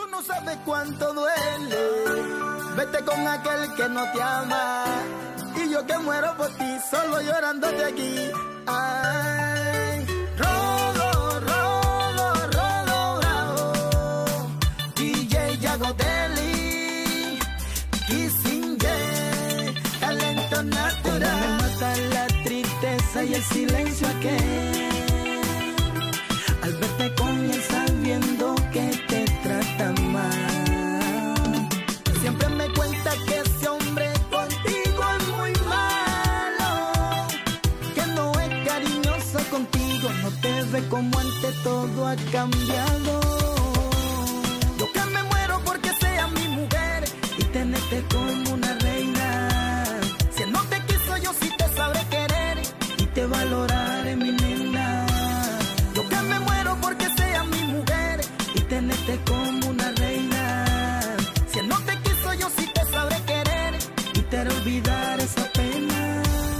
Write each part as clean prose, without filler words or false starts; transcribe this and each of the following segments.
tú no sabes cuánto duele. Vete con aquel que no te ama y yo que muero por ti, solo llorando de aquí. Ay, Rodo, Rodo, Rodo Bravo, DJ Yagodelli, Kissinger, talento natural. Me mata la tristeza y el silencio aquel al verte con él sabiendo que te trata mal. Siempre me cuenta que ese hombre contigo es muy malo, que no es cariñoso contigo, no te ve como antes, todo ha cambiado. Yo que me muero porque seas mi mujer y tenerte como una reina. Si él no te quiso, yo sí te sabré querer y te valoraré, mi nena. Yo que me muero porque seas mi mujer y tenerte como una reina. Si él no te quiso, yo sí te sabré querer y te haré olvidar esa pena.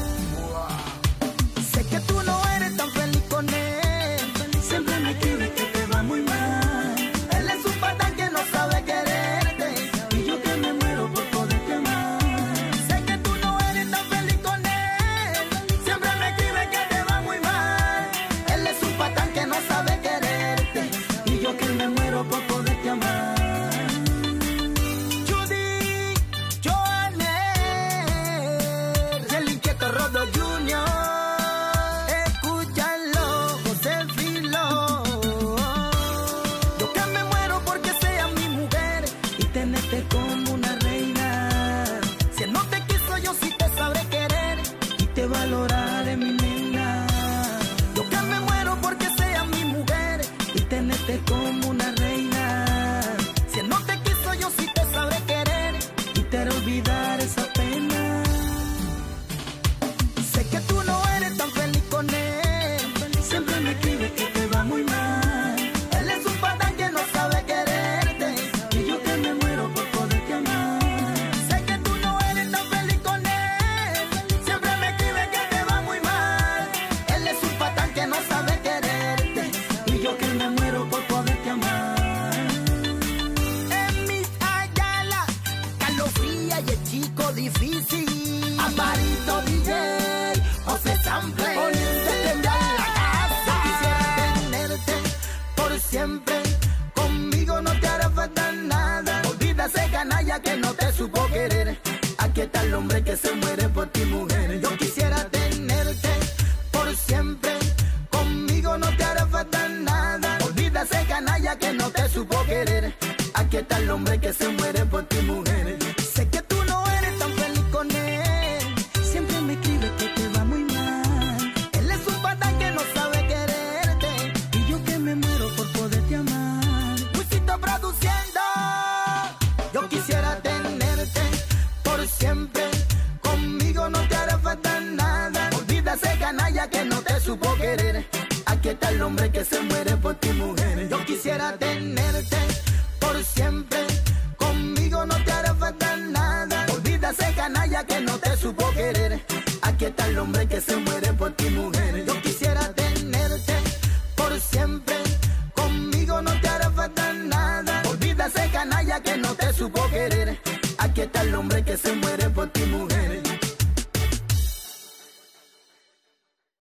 Sé que tú no eres tan feliz con él, siempre me escribes que te va muy mal. Él es un patán que no sabe quererte y yo que me muero por poderte amar. Sé que tú no eres tan feliz con él, siempre me escribes que te va muy mal. Él es un patán que no sabe quererte y yo que me muero por poderte amar. Judy, Joanne, el inquieto Rodo Junior, escúchalo, José Filo. Yo que me muero porque seas mi mujer y tenerte como una reina. Si él no te quiso, yo sí te sabré querer y te valoraré, mi nena. Yo que me muero porque seas mi mujer y tenerte como una reina. Si él no te quiso, yo sí te sabré querer y te haré olvidar esa pena. Sé que tú no eres tan feliz con él, siempre me escribes que te va muy mal. Él es un patán que no sabe quererte y yo que me muero por poderte amar. Sé que tú no eres tan feliz con él, siempre me escribes que te va muy mal. Él es un patán que no sabe quererte y yo que me muero por poderte amar. En mis Ayala, Carlos Fría y el chico difícil, Amparito DJ, José Sample, poniéndote en la casa. Quisiera tenerte por siempre, conmigo no te hará falta nada. Olvida ese canalla que no te supo querer. Aquí está el hombre que se muere por ti, mujer. Yo quisiera tenerte por siempre, conmigo no te hará falta nada. Olvida ese canalla que no te supo querer. Aquí está el hombre que se muere por ti, mujer. Sé que tú no eres tan feliz con él, siempre me escribe que te va muy mal. Él es un patán que no sabe quererte y yo que me muero por poderte amar. Luisito produciendo. Yo quisiera tenerte por siempre, conmigo no te hará falta nada. Olvida ese canalla que no te supo querer. Aquí está el hombre que se muere por ti, mujer. Yo quisiera tenerte por siempre, conmigo no te hará falta nada. Olvida ese canalla que no te supo querer. Aquí está el hombre que se muere por ti, mujer. Yo quisiera tenerte por siempre, conmigo no te hará falta nada. Olvida ese canalla que no te supo querer. Aquí está el hombre que se muere por ti, mujer.